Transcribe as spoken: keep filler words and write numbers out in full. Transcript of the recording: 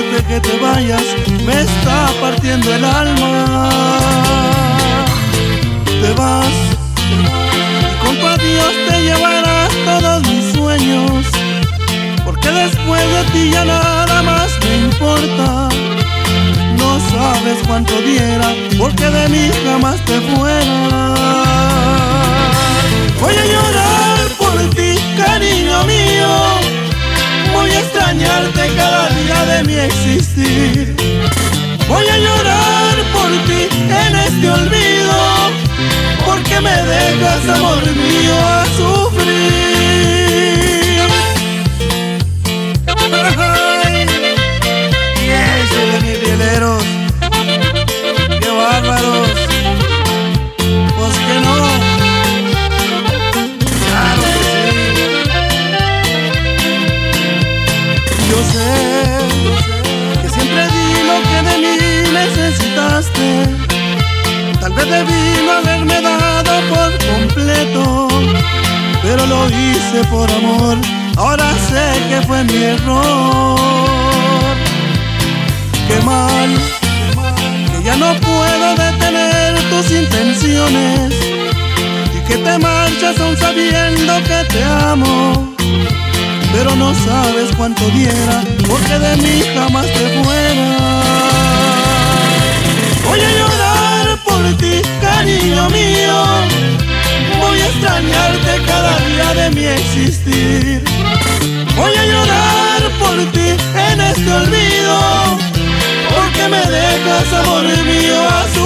verte que te vayas me está partiendo el alma. Te vas y con tu adiós te llevarás todos mis sueños, porque después de ti ya nada más me importa. No sabes cuánto diera porque de mí jamás te fueras. Voy a llorar por ti, cariño mío, voy a extrañarte cada día de mi existir. Voy a llorar por ti en este olvido, porque me dejas, amor mío, a sufrir. Y ese de mis rieleros, qué bárbaros, pues que no, claro que sí. Yo sé que siempre di lo que de mí necesitaste. Tal vez debí no haberme dado por completo, pero lo hice por amor. Ahora sé que fue mi error. Qué mal, que ya no puedo detener tus intenciones y que te marchas aún sabiendo que te amo. Pero no sabes cuánto diera porque de mí jamás te fueras. Voy a llorar por ti, cariño mío, voy a extrañarte cada día de mi existir. Voy a llorar por ti en este olvido, porque me dejas, amor mío, a su